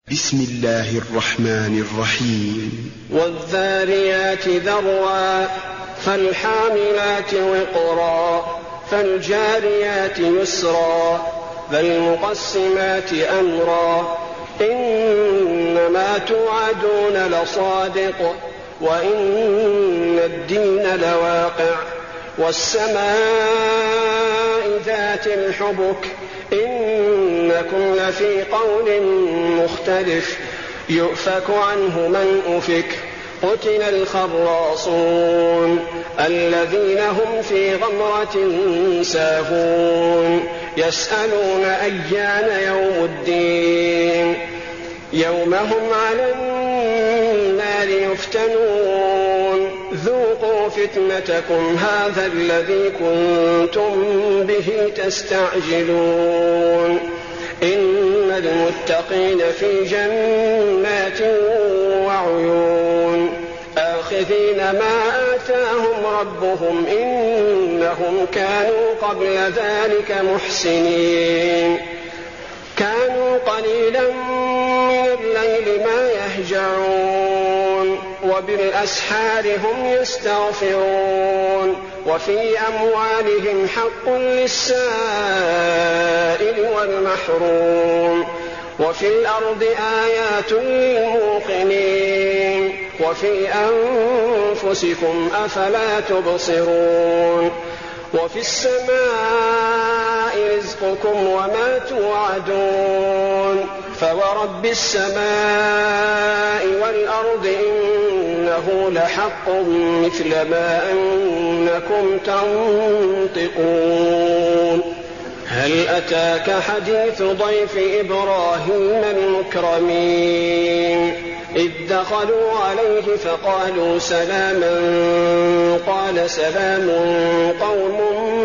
بسم الله الرحمن الرحيم. والذاريات ذروا فالحاملات وقرا فالجاريات يسرا فالمقسمات أمرا إنما توعدون لصادق وإن الدين لواقع والسماء ذات الحبك إنكم لفي قول مختلف يؤفك عنه من أفك قتل الخراصون الذين هم في غمرة ساهون يسألون أيان يوم الدين يوم هم على النار يفتنون ذوقوا فتنتكم هذا الذي كنتم به تستعجلون إن المتقين في جنات وعيون آخذين ما آتاهم ربهم إنهم كانوا قبل ذلك محسنين كانوا قليلا من الليل ما يهجعون وبالأسحار هم يستغفرون وفي أموالهم حق للسائل والمحروم وفي الأرض آيات للموقنين وفي أنفسكم أفلا تبصرون وفي السماء رزقكم وما توعدون فورب السماء والأرض إنه لحق مثل ما أنكم تنطقون هل أتاك حديث ضيف إبراهيم المكرمين إذ دخلوا عليه فقالوا سلاما قال سلام قوم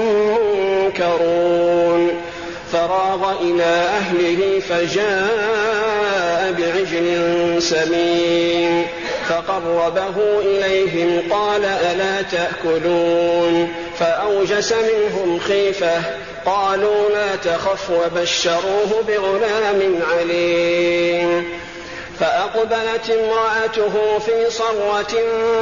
منكرون فراغ إلى أهله فجاء بعجل سمين فقربه إليهم قال ألا تأكلون فأوجس منهم خيفة قالوا لا تخف وبشروه بغلام عليم فأقبلت امرأته في صرة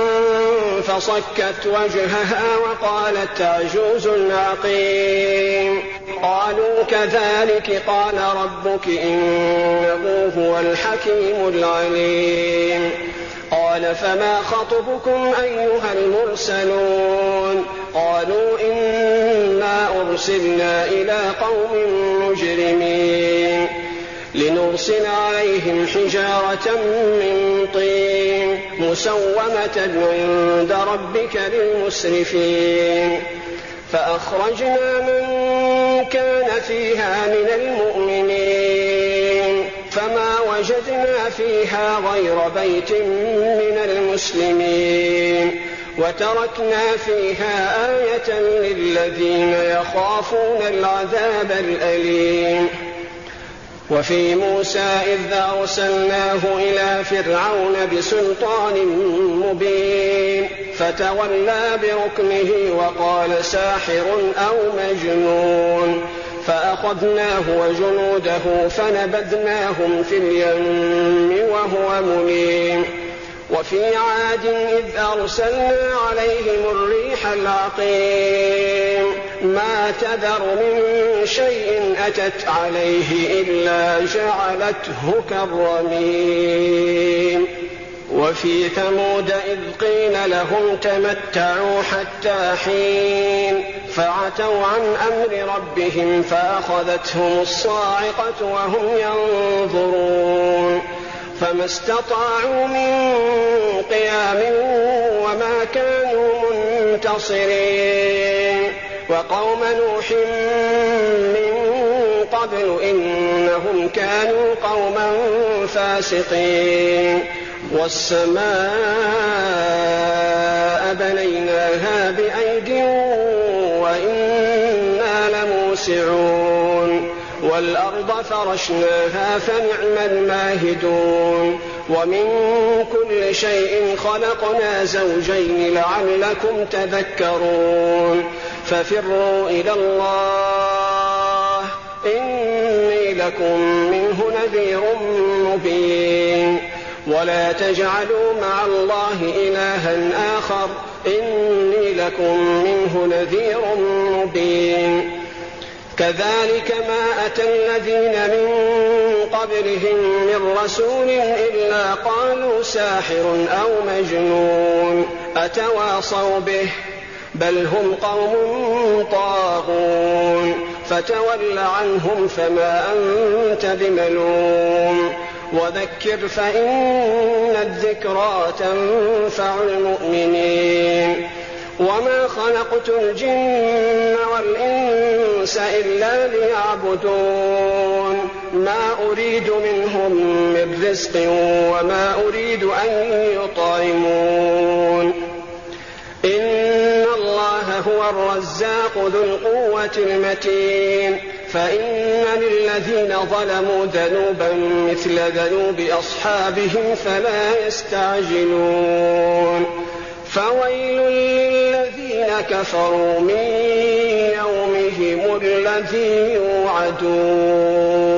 فصكت وجهها وقالت عجوز عقيم قالوا كذلك قال ربك إنه هو الحكيم العليم قال فما خطبكم أيها المرسلون قالوا إنا أرسلنا إلى قوم مجرمين لنرسل عليهم حجارة من طين مسومة عند ربك للمسرفين فأخرجنا من كان فيها من المؤمنين فما وجدنا فيها غير بيت من المسلمين وتركنا فيها آية للذين يخافون العذاب الأليم وفي موسى إذ أرسلناه إلى فرعون بسلطان مبين فتولى بركنه وقال ساحر أو مجنون فأخذناه وجنوده فنبذناهم في اليم وهو مليم وفي عاد إذ أرسلنا عليهم الريح العقيم ما تذر من شيء أتت عليه إلا جعلته كالرميم وفي ثمود إذ قيل لهم تمتعوا حتى حين فعتوا عن أمر ربهم فأخذتهم الصاعقة وهم ينظرون فما استطاعوا من قيام وما كانوا منتصرين وقوم نوح من قبل إنهم كانوا قوما فاسقين والسماء بنيناها بأيد وإنا لموسعون والأرض فرشناها فنعم الماهدون ومن كل شيء خلقنا زوجين لعلكم تذكرون ففروا إلى الله إني لكم منه نذير مبين ولا تجعلوا مع الله إلها آخر إني لكم منه نذير مبين كذلك ما أتى الذين من قبلهم من رسول إلا قالوا ساحر أو مجنون أتواصوا به بل هم قوم طاغون فتول عنهم فما أنت بملوم وذكر فإن الذكرى تنفع المؤمنين وما خلقت الجن والإنس إلا ليعبدون ما أريد منهم من رزق وما أريد أن يطعمون إن الله هو الرزاق ذو القوة المتين فإن للذين ظلموا ذنوبا مثل ذنوب أصحابهم فلا يستعجلون فويل للذين كفروا من يومهم الذي يوعدون